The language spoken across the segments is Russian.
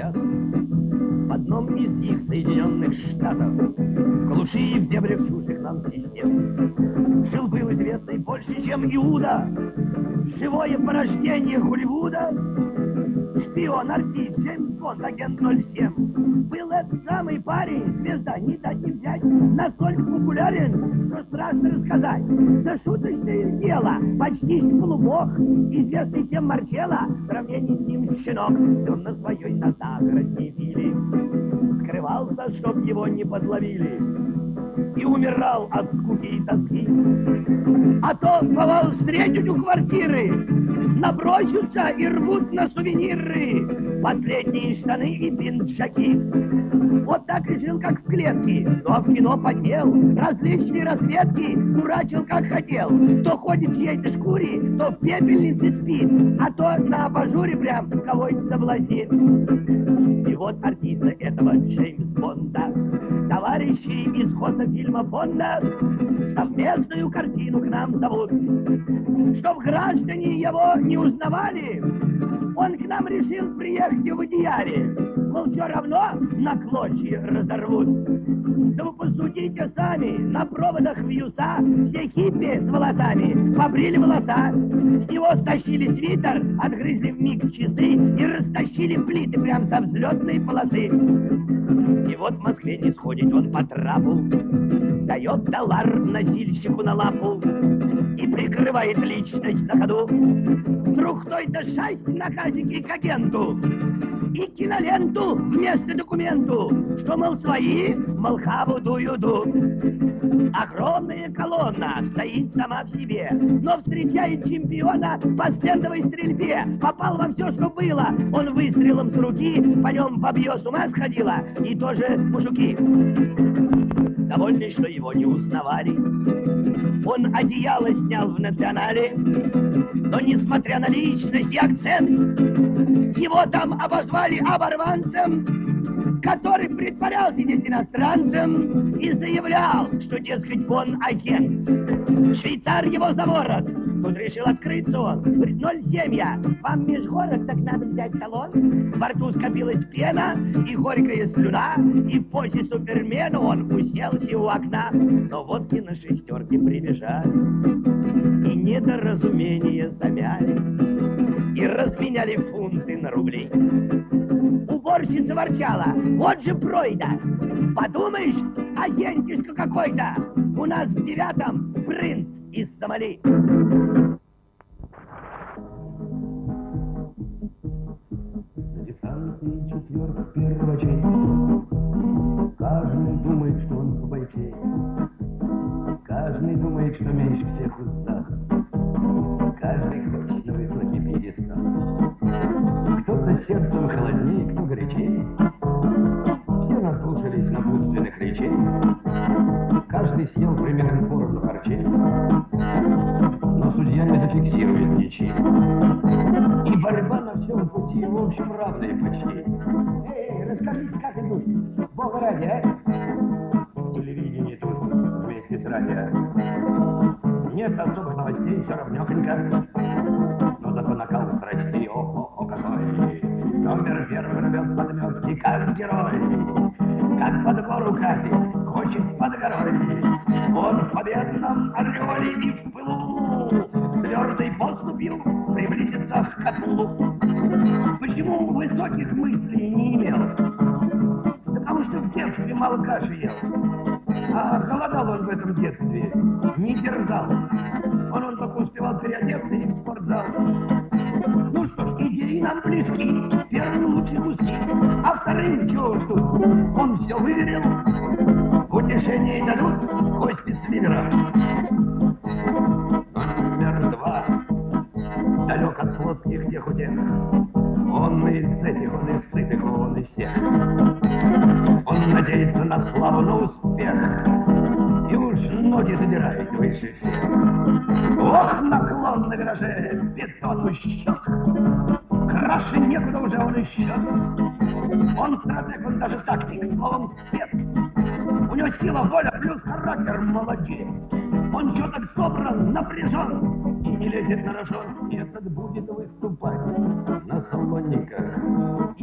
сейчас в одном из их Соединенных Штатов, в глуши и в дебрях чужих нам систем, жил-был известный больше, чем Иуда, живое порождение Холливуда, шпион, артист, Джеймс Бонд, агент 07. Был этот самый парень, звезда, не дать не взять, настолько популярен, что страшно рассказать. За шуточное дело, почти полубог, известный всем Марчелло, в сравнении с ним щенок, он на своей на загородной вилле скрывался, чтоб его не подловили, и умирал от скуки и тоски. А то, бывал, встретить у квартиры, набросятся и рвут на сувениры последние штаны и пинджаки. Вот так и жил, как в клетке, но в кино потел, различные разведки дурачил, как хотел. То ходит в чьей-то шкуре, то в пепельнице спит, а то на абажуре прям кого-нибудь соблазнит. И вот артиста этого Джеймс Бонда товарищи из фильма Бонда совместную картину к нам зовут. Чтоб граждане его не узнавали, он к нам решил приехать в идеале. Мол, все равно на клочья разорвут. Да вы посудите сами, на проводах вьюса все хиппи с волосами побрили волоса. С него стащили свитер, отгрызли вмиг часы и растащили плиты прям со взлетной полосы. И вот в Москве не сходит он по трапу, дает доллар носильщику на лапу и прикрывает личность на ходу. Вдруг кто-то шасть на казике к агенту и киноленту вместо документу, что, мол, свои, мол, хабу-ду-ю-ду. Огромная колонна стоит сама в себе, но встречает чемпиона по стендовой стрельбе. Попал во все, что было. Он выстрелом с руки, по нем бабье с ума сходило, и тоже мужики. Довольны, что его не узнавали, он одеяло снял в «Национале», но, несмотря на личность и акцент, его там обозвали оборванцем, который притворялся здесь иностранцем и заявлял, что, дескать, он агент. Швейцар его за ворот. Тут решил открыться он. Говорит, 0,7 я. Вам межгород, так надо взять талон. Во рту скопилась пена и горькая слюна, и в позе супермена он уселся у окна. Но водки на шестерке прибежали, и недоразумения замяли, и разменяли фунты на рубли. Уборщица ворчала, вот же пройда. Подумаешь, агентишка какой-то. У нас в 9-м принц из Сомали. Десантный четверг первачей, каждый думает, что он побойчей, каждый думает, что меньше всех в устах, каждый хочет на высокий пьедестал. Кто-то сердцем холоднее, кто горячее, все наслушались напутственных речей, каждый съел примерно поровну харчей, но судья не зафиксирует ничьи. И борьба на всем пути, в общем, равная почти. Эй, расскажите, как идут? Бога ради, а? Телевидение тут вместе с радио. Нет особых новостей, все равнёхонько. Но зато накал страстей, о, какой. Номер первый рвет подметки, как герой. Как под гору катит, хочет под горой. Он в победном орёле и в пылу твердой поступью приблизится к котлу. Почему высоких мыслей не имел? Да потому что в детстве мало каши ел. А голодал он в этом детстве, не дерзал. Он только успевал переодеться и в спортзал. Ну что ж, идеи нам близки, первым лучшие куски, а вторым чего ж тут? Он все выверил, утешение дадут кости с ливера. Номер 2, далек от плотских тех утех. Он из этих, он из сытых, он из всех. Он надеется на славу, на успех, и уж ноги задирает выше всех. Ох, наклон на вираже, бетон у щек. Краше некуда уже он и счет. Он стратег, он даже тактик, словом, спец. У него сила, воля, плюс характер молодец. Он четок собран, напряжен и не лезет на рожон. Этот будет выступать на салонниках. И детишки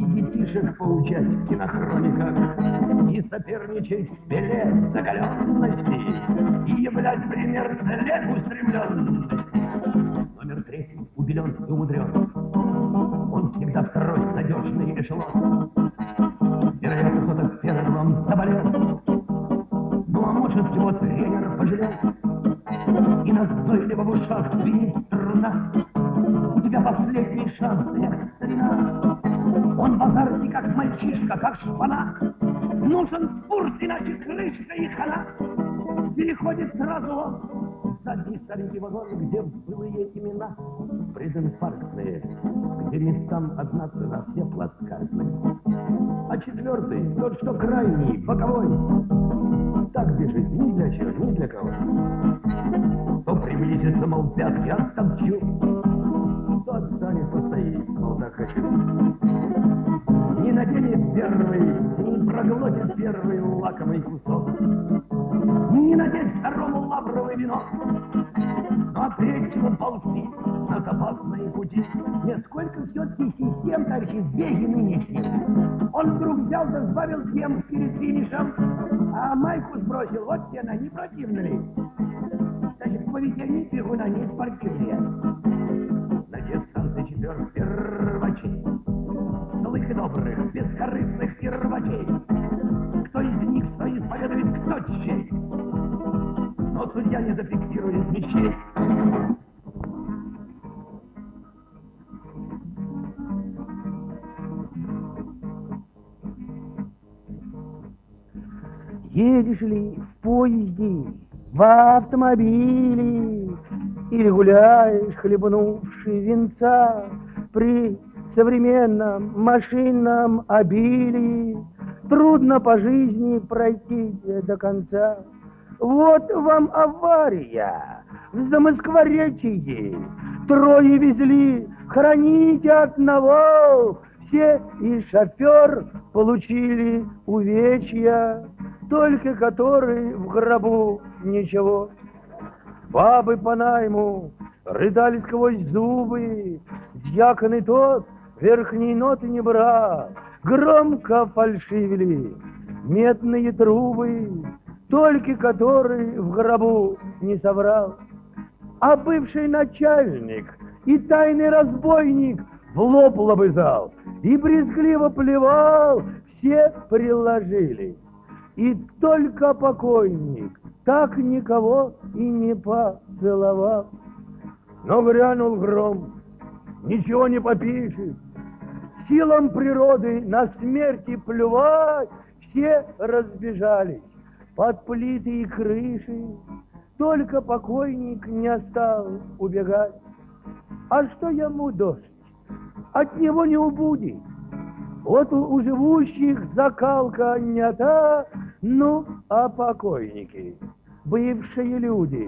ушедших поучать в кинохрониках и соперничать в Пеле закаленности и являть пример целеустремленности. Номер 3 убелен и умудрен. Он всегда второй надежный эшелон. Вероятно, кто-то первым заболел. Ну, а может, его тренер пожалел. И назойливо в ушах звенит струна. У тебя последний шанс, старина. Он в азарте, как мальчишка, как шпана. Нужен спорт, иначе крышка и хана. Переходит сразу он. Задний старенький вагон, где былые имена прединфарктные, где местам одна цена, все плацкартные. А 4, тот, что крайний, боковой, так бежит ни для чего, ни для кого. То приблизится, мол, пятки оттопчу, то отстанет, постоит, мол, так хочу. Не наденет первый, не проглотит первый лакомый кусок, не надеть второму лавровый венок, но от третьему ползти на опасные пути. Нет, сколько все-таки систем, товарищи, в беге нынешнем. Он вдруг взял да сбавил темп перед финишем, а майку сбросил, вот стена, не противно ли? Значит, поведение бегуна не спортивнее. Значит, станция 4 первачей, злых и добрых, бескорыстных первачей. Кто из них что исповедует, кто чей? Но судья не зафиксирует вещей. Едешь ли в поезде, в автомобиле, или гуляешь, хлебнувши венца, при современном машинном обилии, трудно по жизни пройти до конца. Вот вам авария в Замоскворечье. 3 везли, храните одного. Все и шофер получили увечья, только который в гробу ничего. Бабы по найму рыдали сквозь зубы, дьякон и тот верхней ноты не брал. Громко фальшивили медные трубы, только который в гробу не соврал. А бывший начальник и тайный разбойник в лоб лобызал и брезгливо плевал, все приложили. И только покойник так никого и не поцеловал. Но грянул гром, ничего не попишешь, силам природы на смерти плювать, все разбежались под плиты и крыши, только покойник не стал убегать. А что ему дождь? От него не убудет. Вот у живущих закалка не та, ну, а покойники, бывшие люди,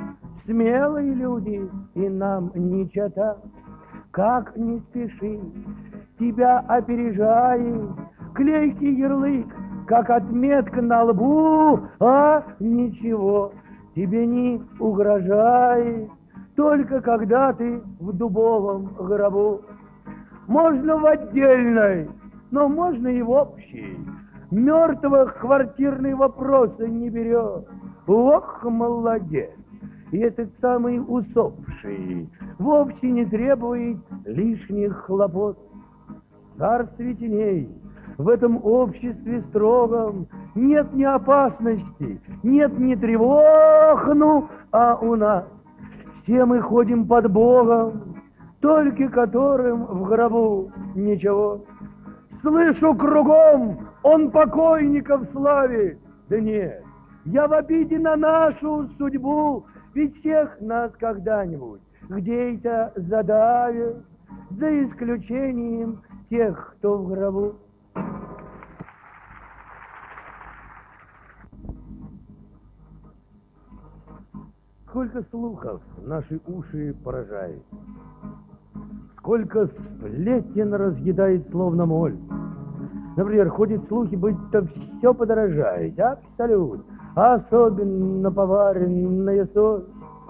смелые люди, и нам не чета. Как не спеши, тебя опережает клейкий ярлык, как отметка на лбу, а ничего тебе не угрожает, только когда ты в дубовом гробу. Можно в отдельной, но можно и в общей. Мертвых квартирные вопросы не берет. Ох, молодец! И этот самый усопший вовсе не требует лишних хлопот. Царствие теней, в этом обществе строгом нет ни опасности, нет ни тревог, ну, а у нас все мы ходим под Богом, только которым в гробу ничего. Слышу кругом, он покойников славит. Да нет, я в обиде на нашу судьбу, ведь всех нас когда-нибудь где-то задавят, за исключением тех, кто в гробу. Сколько слухов наши уши поражает, сколько сплетен разъедает словно моль. Например, ходят слухи, будто все подорожает, абсолютно, особенно поваренная соль.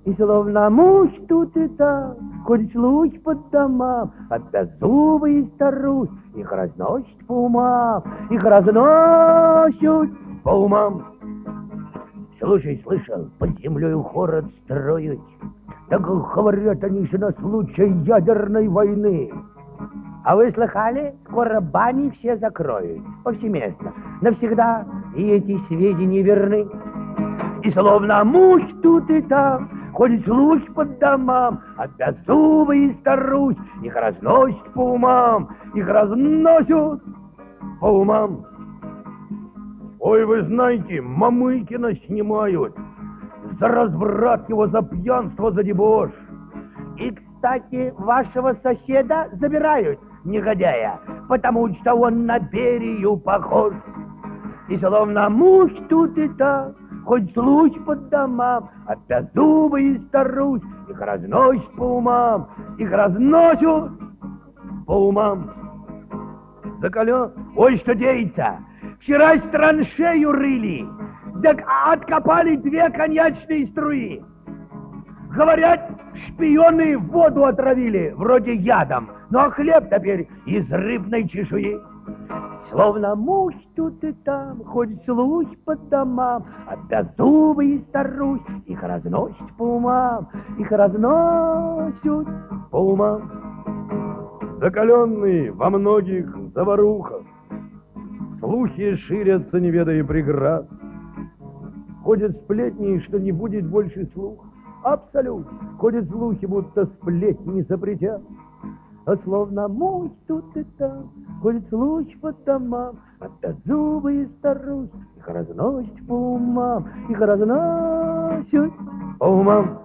И словно муж тут и там, ходит слухи по домам, опять зубы и старух, их разносят по умам, их разносят по умам. Слушай, слышал, под землей город строить. Так говорят они же на случай ядерной войны. А вы слыхали, скоро бани все закроют, повсеместно, навсегда, и эти сведения верны. И словно муж тут и там, ходит слухи по домам, опять зубы и старусь, их разносят по умам, их разносят по умам. Ой, вы знаете, Мамыкина снимают за разврат его, за пьянство, за дебош. И, кстати, вашего соседа забирают, негодяя, потому что он на Берию похож. И словно муж тут и там, хоть слухи по домам, опять зубы и старусь, их разносят по умам, их разносят по умам. Закален, ой, что деется, вчера траншею рыли, так откопали 2 коньячные струи. Говорят, шпионы воду отравили, вроде ядом, ну а хлеб теперь из рыбной чешуи. Словно муж тут и там, ходит слухи по домам, опять зубы и старусь, их разносят по умам, их разносят по умам. Закаленный во многих заварухах, слухи ширятся, не ведая преград. Ходят сплетни, что не будет больше слух. Абсолютно. Ходят слухи, будто сплетни запретят. А словно муж тут и там, ходят слухи по домам, опять зубы и старусь, их разносят по умам, их разносят по умам.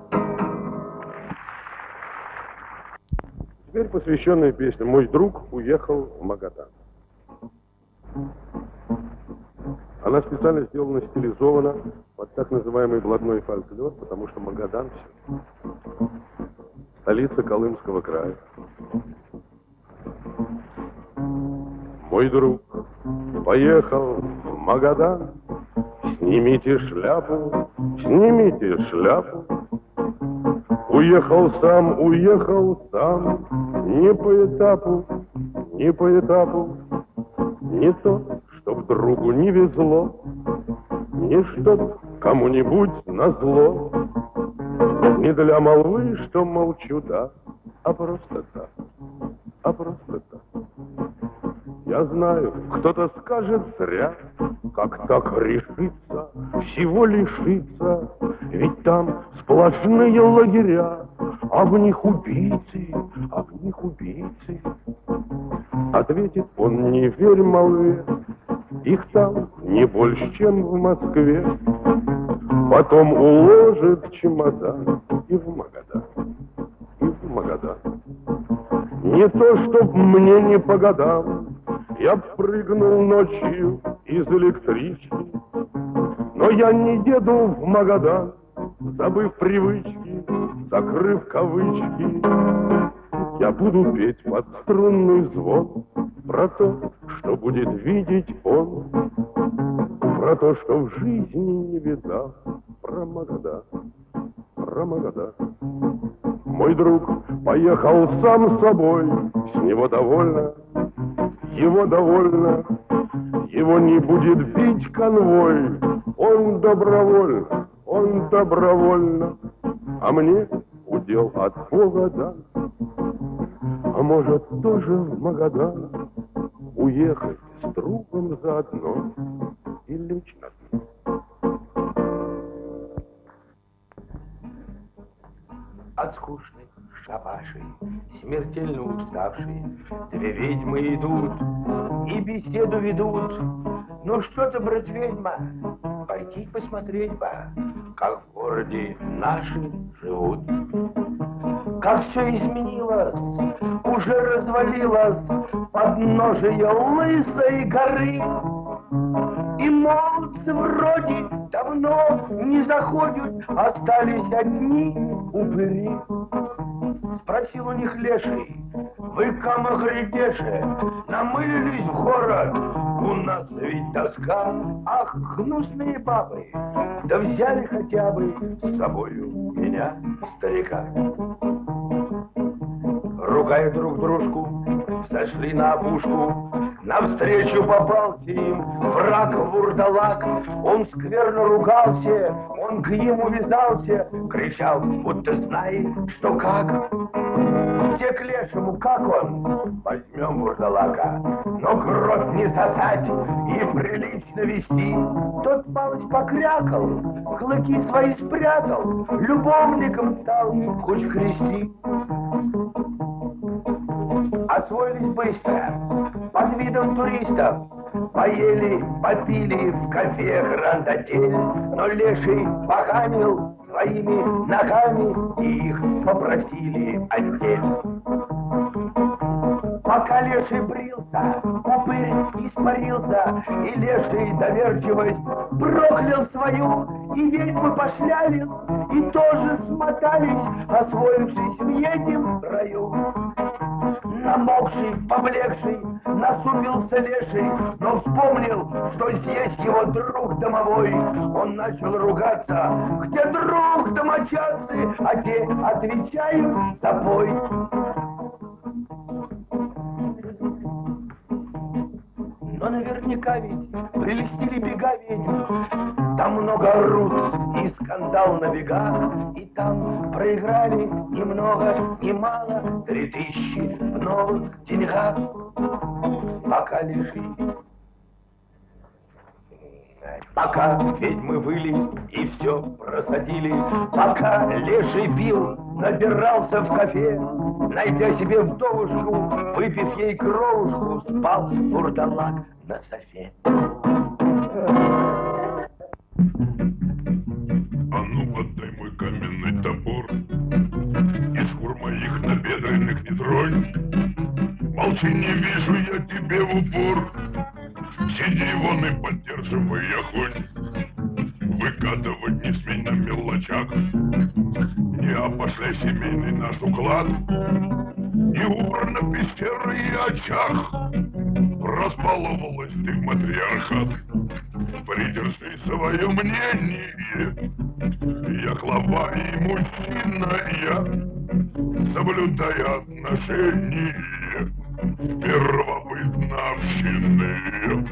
Теперь посвященная песня «Мой друг уехал в Магадан». Она специально сделана, стилизована под так называемый блатной фольклор, потому что Магадан — столица Колымского края. Мой друг поехал в Магадан, снимите шляпу, снимите шляпу. Уехал сам, не по этапу, не по этапу. Не то, чтоб другу не везло, не чтоб кому-нибудь назло. Не для молвы, что молчу, да, а просто так, а просто так. Я знаю, кто-то скажет зря, как так решиться, всего лишиться, ведь там сплошные лагеря, а в них убийцы, а в них убийцы. Ответит он: не верь молве, их там не больше, чем в Москве. Потом уложит чемодан и в Магадан, и в Магадан. Не то, чтоб мне не по годам, я б прыгнул ночью из электрички, но я не еду в Магадан, забыв привычки, закрыв кавычки. Я буду петь под струнный звон про то, что будет видеть он, про то, что в жизни не видал, про Магадан, про Магадан. Мой друг поехал сам собой, с него довольно, его довольно, его не будет бить конвой, он добровольно, а мне удел от Бога дан. А может тоже в Магадан уехать с другом заодно и лечь на дно. От скучных шабашей, смертельно уставшие, 2 ведьмы идут и беседу ведут. Ну что ты, брат, ведьма, пойти посмотреть бы, как в городе наши живут. Как все изменилось, уже развалилось подножие лысой горы. И молодцы вроде давно не заходят, остались одни упыри. Спросил у них леший: вы, камагридеши, намылились в город? У нас ведь тоска, ах, гнусные бабы, да взяли хотя бы с собою меня. меня, старика. Ругая друг дружку, сошли на опушку. Навстречу попался им враг вурдалак. Он скверно ругался, он к ему вязался, кричал, будто знает, что как. Все к лешему, как он? Возьмем вурдалака, но кровь не сосать и прилично вести. Тот малость покрякал, клыки свои спрятал, любовником стал, хоть крести. Освоились быстро, под видом туристов. Поели, попили в кафе гранд-отель, но леший поганил своими ногами, и их попросили отдельно. Пока леший брился, упырь испарился, и леший доверчивость проклял свою, и ведьмы пошлялись, и тоже смотались, освоившись в этим раю. Намокший, поблекший, насупился леший, но вспомнил, что здесь его друг домовой. Он начал ругаться, где друг домочадцы, а те отвечают тобой. Но наверняка ведь прелестили бега ведьм. Там много рут и скандал на бегах, и там проиграли ни много, ни мало 3000 в новых деньгах. Пока леший, пока ведьмы выли и все просадили, пока леший пил, набирался в кафе, найдя себе вдовушку, выпив ей кровушку, спал вурдалак на софе. А ну, отдай мой каменный топор, и шкур моих набедренных не тронь. Молчи, не вижу я тебе в упор. Сиди вон и поддерживай огонь. Выкатывать не смей на мелочах. Не опошляй семейный наш уклад. Не упор на пещеры и очах. Разбаловалась ты, матриархат. Придержи свое мнение. Я глава и мужчина, я, соблюдая отношения первобытновщины.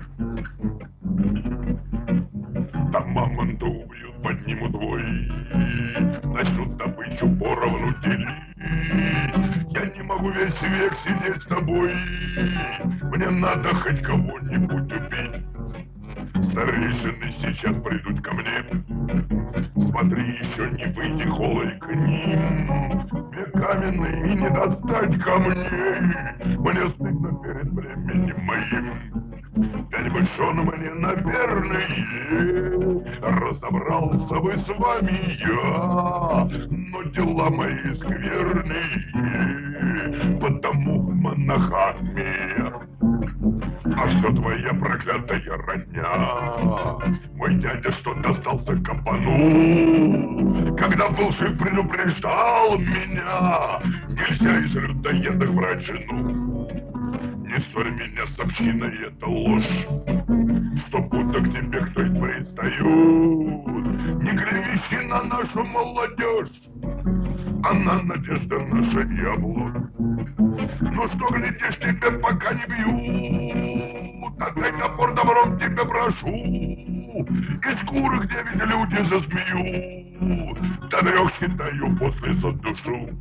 Там мамонта убьют, поднимут вой, начнут добычу поровну делить. Я не могу весь век сидеть с тобой, мне надо хоть кого-нибудь убить. Старейшины сейчас придут ко мне. Смотри, еще не выйди холой к ним. Век каменный и не достать камней. Мне стыдно перед временем моим. Пять большон мне, наверное, разобрался бы с вами я. Но дела мои скверные, потому монахами. А что твоя проклятая родня? Мой дядя что достался кабану, когда был жив, предупреждал меня. Нельзя из людоедов брать жену. Не ссорь меня с общиной, это ложь. 100 путок тебе кто-то пристают. Не клевещи на нашу молодежь, она надежда наша и облог. Ну что, глядишь, тебя пока не бьют, отдай топор добром тебя прошу. Из шкуры, где ведь люди засмеют, до 3 считаю, после задушу.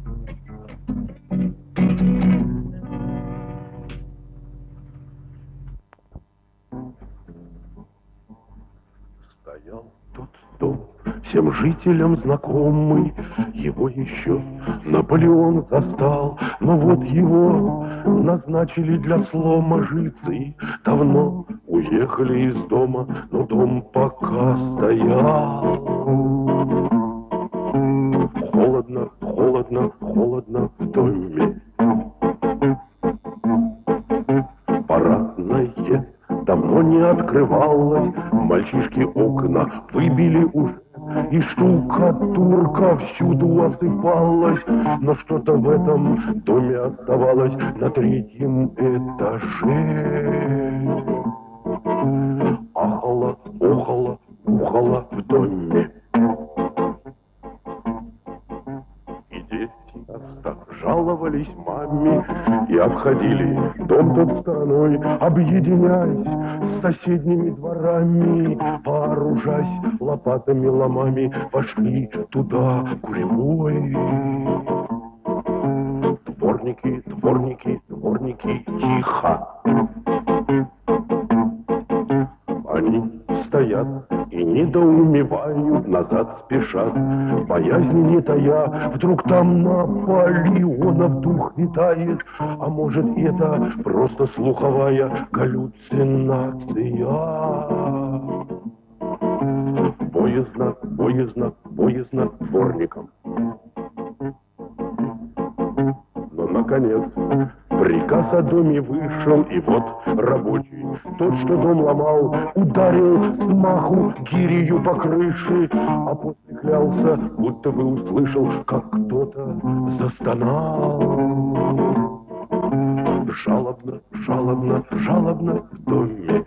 Стоял тот дом, всем жителям знакомый, его еще Наполеон застал, но вот его назначили для слома жильцы. Давно уехали из дома, но дом пока стоял. Холодно, холодно, холодно в доме. Парадное давно не открывалось, мальчишки окна выбили уже, и штукатурка всюду осыпалась, но что-то в этом доме оставалось на 3-м этаже. Ахало, охало, ухало в доме. часто жаловались маме и обходили дом тот стороной, объединяясь с соседними дворами, вооружаясь лопатами, ломами, пошли туда куревой. Дворники, дворники, дворники, тихо. Они стоят и недоумевают, назад спешат, боязни не тая. Вдруг там Наполеонов дух витает, а может это просто слуховая галлюцинация. Боязно, боязно, боязно дворникам. Но, наконец, приказ о доме вышел, и вот рабочий, тот, что дом ломал, ударил с маху гирью по крыше, а после клялся, будто бы услышал, как кто-то застонал. Жалобно, жалобно, жалобно в доме.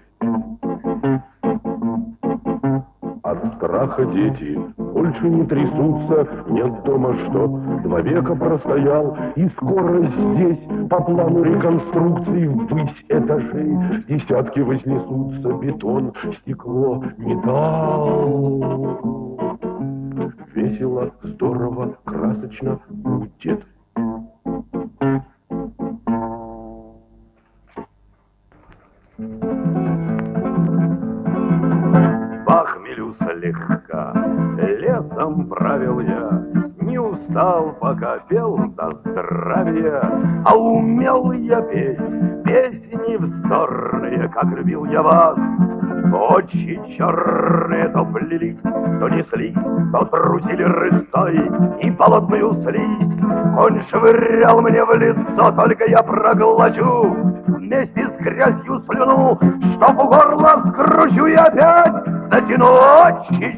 От страха дети больше не трясутся, нет дома что. 2 века простоял, и скоро здесь по плану реконструкции ввысь этажей десятки вознесутся. Бетон, стекло, металл. Весело, здорово, красочно будет. Похмелю слегка, лесом правил я, не устал, пока пел до здравия, а умел я петь песни вздорные, как любил я вас. Ночи черные то плелись, то неслись, то трусили рысой, и болотную слизь конь швырял мне в лицо, только я проглочу вместе с грязью слюну, чтоб у горла скручу и опять затяну. Ночи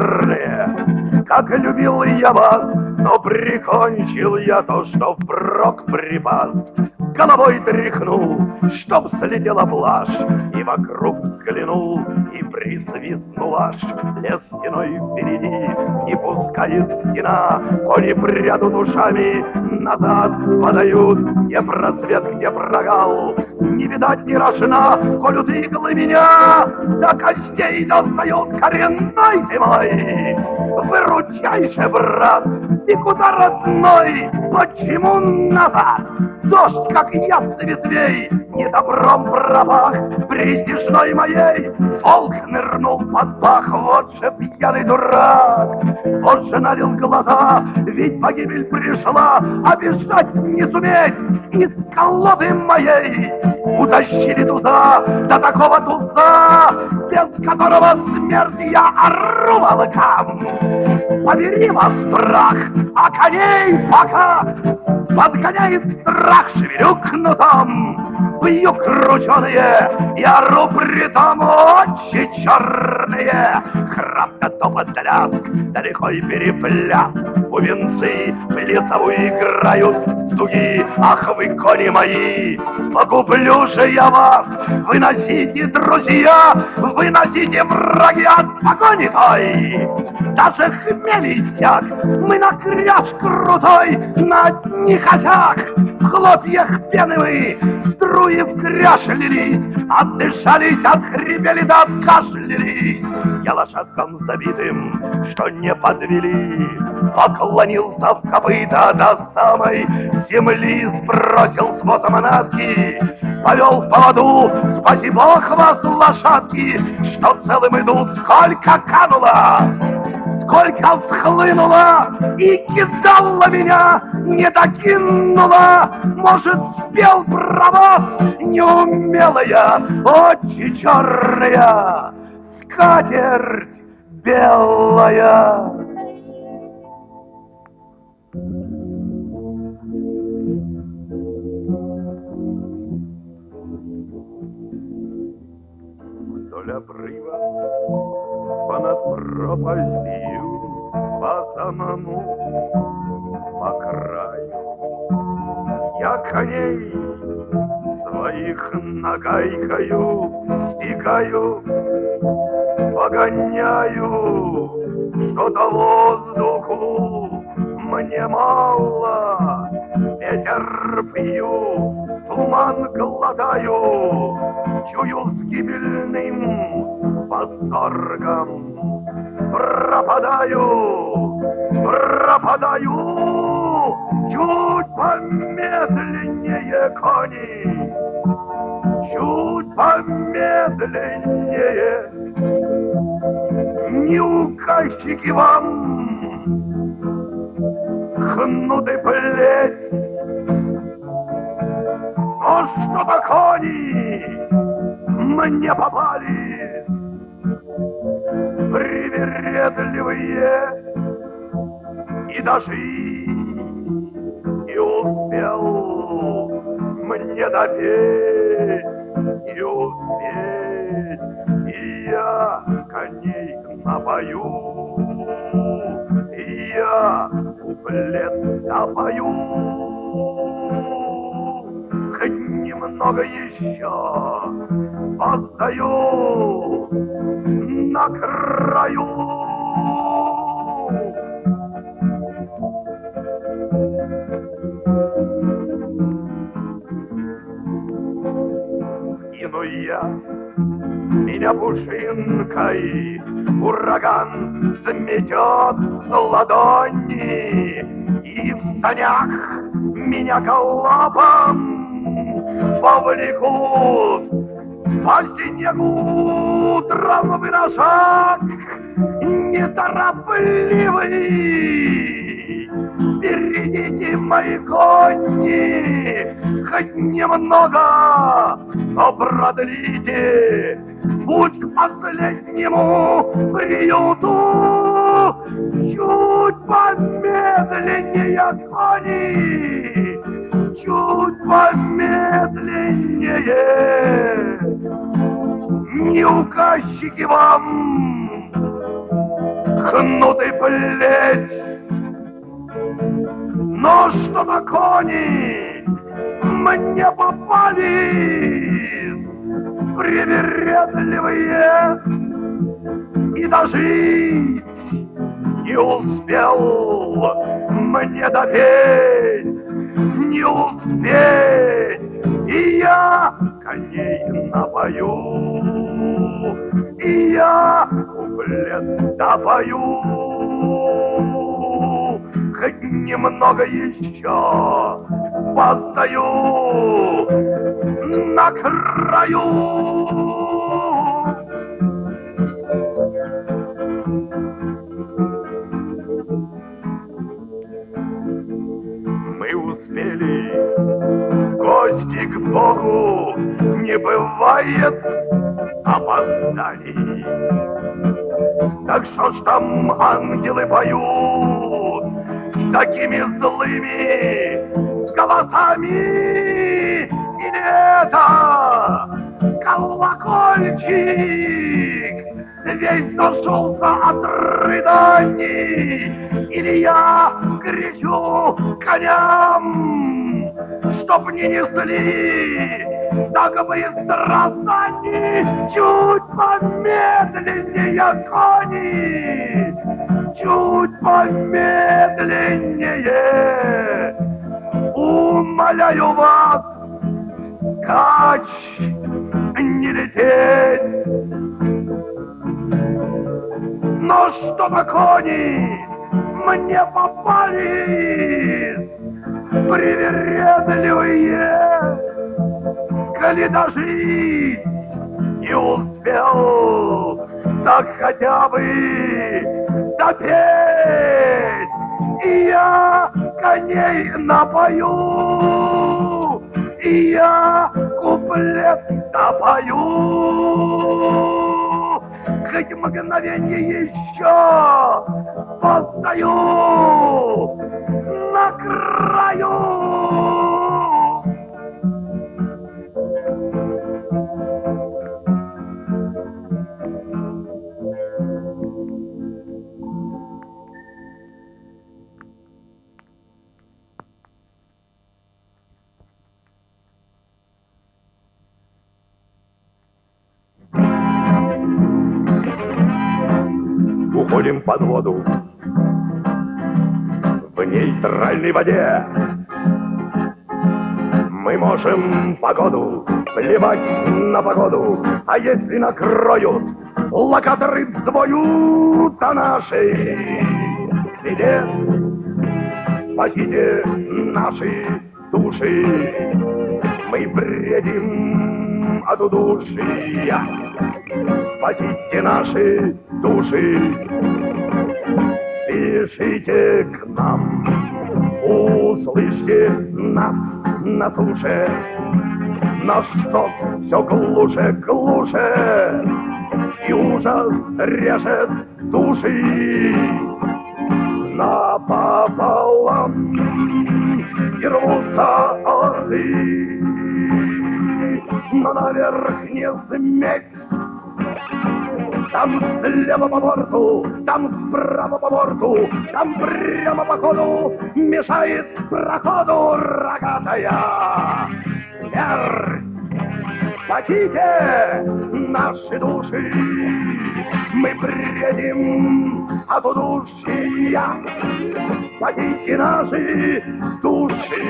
черные, как любил я вас, но прикончил я то, что впрок припас. Головой тряхнул, чтоб слетела блажь, и вокруг взглянул, и присвистнул аж. Лес стеной впереди, не пускает стена, кони прядут ушами, назад подают, где просвет, где прогал. Не видать ни рожна, колют иглы меня, до костей достают коренной ты мой. Выручай же, брат, и куда родной, почему назад? Дождь, как яд с ветвей, недобром пропах притяжной моей. Волк нырнул под пах, вот же пьяный дурак. Вот же налил глаза, ведь погибель пришла, а бежать не суметь из колоды моей. Утащили туза, до такого туза, без которого смерть я ору волкам. Побери вас, страх, а коней пока подгоняет страх, шевелю кнутом, бью крученые, и ору притом очи черные. Храпка, топот, ляск, далеко и перепляс, бубенцы плясовую играют, дуги, ах вы, кони мои, погублю же я вас. Выносите, друзья, выносите, враги, от погони той. Даже хмель иссяк, мы на кряж крутой, на одних осях. В хлопьях пены мы, струи в кряж лились, отдышались, отхрипели да откашлялись. Я лошадкам забитым, что не подвели, поклонился в копыта до самой земли, сбросил с воза манатки, повел в поводу, спаси Бог вас, лошадки, что целым идут, сколько кануло, сколько всхлынуло и кидала меня, не докинула. Может, спел про вас неумелая, очи черная, скатерть белая. Вдоль обрыва, понад пропастью, по самому, по краю, я коней своих нагайкою стигаю, погоняю, что-то воздуху мне мало. пью, туман глотаю, чую с гибельным восторгом. Пропадаю, чуть помедленнее кони, чуть помедленнее. Не указчики вам хнуты плеть, но что-то кони мне попали, привередливые, и даже не успел мне допеть, не успеть, и я коней напою, и я куплет напою, хоть немного еще постою на краю. Ину я, меня пушинкой ураган сметет с ладони, и в санях меня галопом повлекут по снегу травы на шаг неторопливый. Берегите мои кони, хоть немного, но продлите путь к последнему приюту. Чуть помедленнее кони, чуть помедленнее. Не указчики вам хнуты плеть, но что-то кони мне попались, привередливые, и дожить не успел мне допеть, не успеть, и я коней напою, и я куплет допою, хоть немного еще постою на краю. Мы успели, гости к Богу, не бывает опозданий. Так что ж там ангелы поют такими злыми голосами? Или это колокольчик весь зашелся от рыданий? Или я кричу коням, чтоб не несли так быстро сани? Чуть помедленнее кони, чуть помедленнее. Умоляю вас, кач не лететь. Но что-то кони мне попались, привередливые, коли дожить не успел, так хотя бы допеть, и я коней напою, и я куплет допою, хоть мгновенье еще постою на краю. Уходим под воду в нейтральной воде. Мы можем погоду плевать на погоду, а если накроют локаторы взвоют, а наши свидет, спасите наши души, мы бредим от удушья, спасите наши души, спешите к нам, услышьте нас на суше, наш сок все глуше, глуше, и ужас режет души напополам, и рвутся орлы, но наверх не зметь. Там слева по борту, там справа по борту, там прямо по ходу мешает проходу рогатая смерть. Спасите наши души, мы бредим от удушья. Спасите наши души,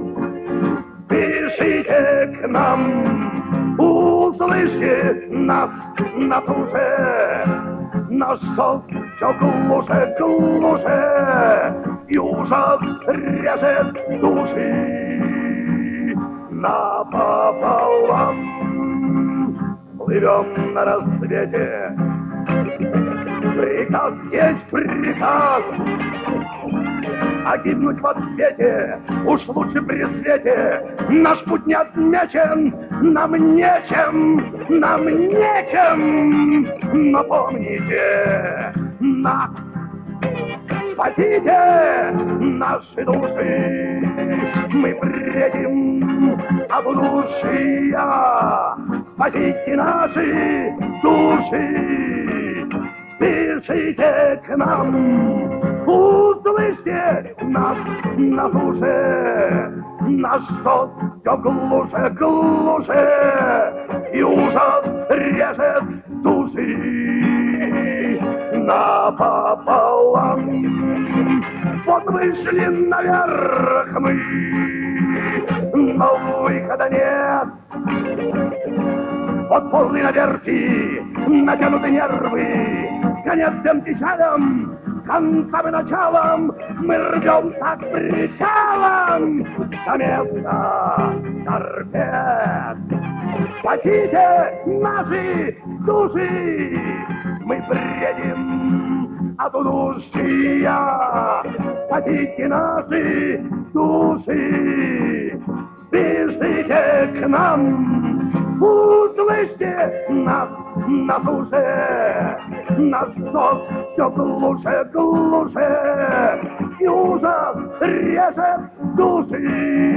спешите к нам, услышьте нас на суше. Наш зов все глуше, глуше, и ужас режет души напополам. Плывем на рассвете, приказ есть приказ, а гибнуть в ответе уж лучше при свете. Наш путь не отмечен, нам нечем, напомните нас. Спасите наши души, мы бредим от удушья. Спасите наши души, спешите к нам, услышьте нас на суше. Наш зов все глуше, глуше, и ужас режет души напополам. Вот вышли наверх мы, но выхода нет. Вот полный наверхи, натянуты нервы, конец всем печалям, концам и началом мы рвемся к причалам до места торпед. Спасите наши души, мы бредим от удушья. Спасите наши души, спешите к нам, услышьте нас на суше. Наш зов все глуше, глуше, и ужас режет души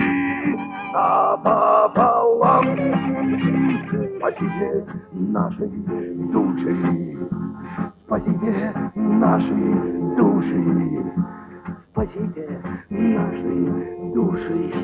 напополам. Спасите наши души, спасите наши души, спасите наши души.